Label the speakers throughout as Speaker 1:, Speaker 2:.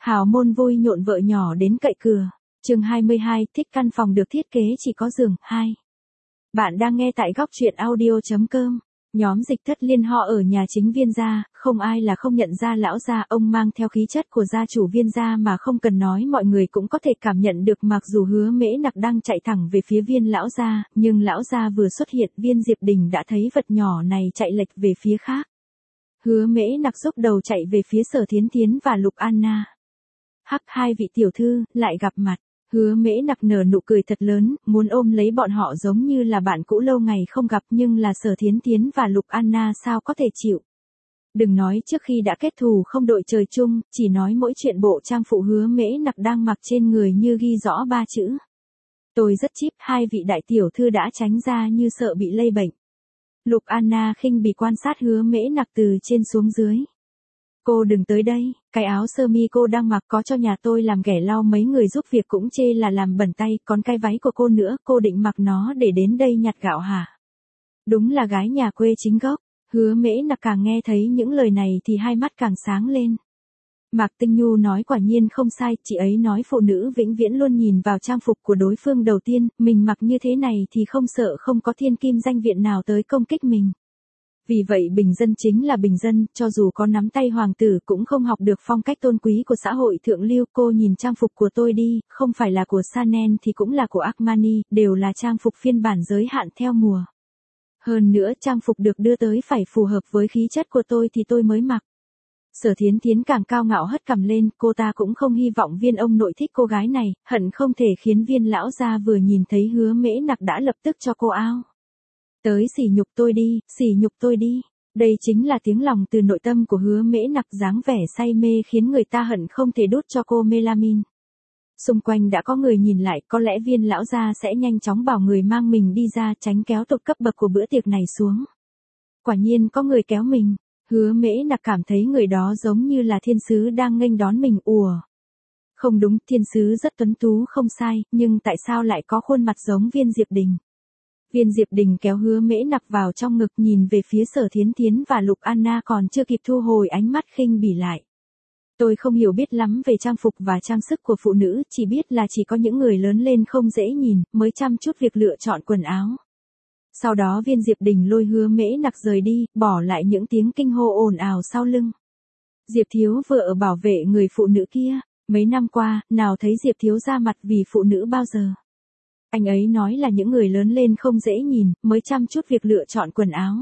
Speaker 1: Hào môn vui nhộn vợ nhỏ đến cậy cửa. Chương 22, thích căn phòng được thiết kế chỉ có giường. 2. Bạn đang nghe tại góc truyện audio.com. Nhóm Dịch Thất Liên họ ở nhà chính Viên gia, không ai là không nhận ra lão gia, ông mang theo khí chất của gia chủ Viên gia mà không cần nói mọi người cũng có thể cảm nhận được, mặc dù Hứa Mễ Nặc đang chạy thẳng về phía Viên lão gia, nhưng lão gia vừa xuất hiện, Viên Diệp Đình đã thấy vật nhỏ này chạy lệch về phía khác. Hứa Mễ Nặc dốc đầu chạy về phía Sở Thiến Thiến và Lục Anna. Hắc, hai vị tiểu thư, lại gặp mặt. Hứa Mễ Nặc nở nụ cười thật lớn, muốn ôm lấy bọn họ giống như là bạn cũ lâu ngày không gặp, nhưng là Sở Thiến Thiến và Lục Anna sao có thể chịu. Đừng nói trước khi đã kết thù không đội trời chung, chỉ nói mỗi chuyện bộ trang phụ Hứa Mễ Nặc đang mặc trên người như ghi rõ 3 chữ. Tôi rất chíp, hai vị đại tiểu thư đã tránh ra như sợ bị lây bệnh. Lục Anna khinh bỉ quan sát Hứa Mễ Nặc từ trên xuống dưới. Cô đừng tới đây, cái áo sơ mi cô đang mặc có cho nhà tôi làm ghẻ lau mấy người giúp việc cũng chê là làm bẩn tay, còn cái váy của cô nữa, cô định mặc nó để đến đây nhặt gạo hả? Đúng là gái nhà quê chính gốc. Hứa Mễ Nặc càng nghe thấy những lời này thì hai mắt càng sáng lên. Mạc Tinh Nhu nói quả nhiên không sai, chị ấy nói phụ nữ vĩnh viễn luôn nhìn vào trang phục của đối phương đầu tiên, mình mặc như thế này thì không sợ không có thiên kim danh viện nào tới công kích mình. Vì vậy bình dân chính là bình dân, cho dù có nắm tay hoàng tử cũng không học được phong cách tôn quý của xã hội thượng lưu. Cô nhìn trang phục của tôi đi, không phải là của Chanel thì cũng là của Armani, đều là trang phục phiên bản giới hạn theo mùa. Hơn nữa trang phục được đưa tới phải phù hợp với khí chất của tôi thì tôi mới mặc. Sở Thiến Thiến càng cao ngạo hất cằm lên, cô ta cũng không hy vọng Viên ông nội thích cô gái này, hận không thể khiến Viên lão gia vừa nhìn thấy Hứa Mễ Nặc đã lập tức cho cô ao. Tới sỉ nhục tôi đi, sỉ nhục tôi đi. Đây chính là tiếng lòng từ nội tâm của Hứa Mễ Nặc, dáng vẻ say mê khiến người ta hận không thể đút cho cô melamin. Xung quanh đã có người nhìn lại, có lẽ Viên lão gia sẽ nhanh chóng bảo người mang mình đi ra, tránh kéo tụt cấp bậc của bữa tiệc này xuống. Quả nhiên có người kéo mình, Hứa Mễ Nặc cảm thấy người đó giống như là thiên sứ đang nghênh đón mình. Không đúng, thiên sứ rất tuấn tú không sai, nhưng tại sao lại có khuôn mặt giống Viên Diệp Đình? Viên Diệp Đình kéo Hứa Mễ Nặc vào trong ngực, nhìn về phía Sở Thiến Thiến và Lục Anna còn chưa kịp thu hồi ánh mắt khinh bỉ lại. Tôi không hiểu biết lắm về trang phục và trang sức của phụ nữ, chỉ biết là chỉ có những người lớn lên không dễ nhìn, mới chăm chút việc lựa chọn quần áo. Sau đó Viên Diệp Đình lôi Hứa Mễ Nặc rời đi, bỏ lại những tiếng kinh hô ồn ào sau lưng. Diệp Thiếu vừa ở bảo vệ người phụ nữ kia, mấy năm qua, nào thấy Diệp Thiếu ra mặt vì phụ nữ bao giờ. Anh ấy nói là những người lớn lên không dễ nhìn, mới chăm chút việc lựa chọn quần áo.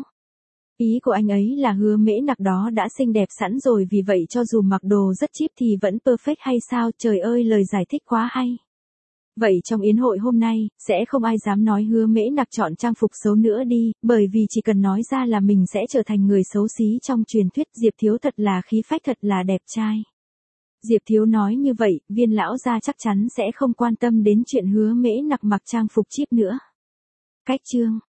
Speaker 1: Ý của anh ấy là Hứa Mễ Nặc đó đã xinh đẹp sẵn rồi, vì vậy cho dù mặc đồ rất cheap thì vẫn perfect hay sao? Trời ơi, lời giải thích quá hay. Vậy trong yến hội hôm nay, sẽ không ai dám nói Hứa Mễ Nặc chọn trang phục xấu nữa đi, bởi vì chỉ cần nói ra là mình sẽ trở thành người xấu xí trong truyền thuyết. Diệp Thiếu thật là khí phách, thật là đẹp trai. Diệp Thiếu nói như vậy, Viên lão gia chắc chắn sẽ không quan tâm đến chuyện Hứa Mễ Nặc mặc trang phục cheap nữa. Cách chương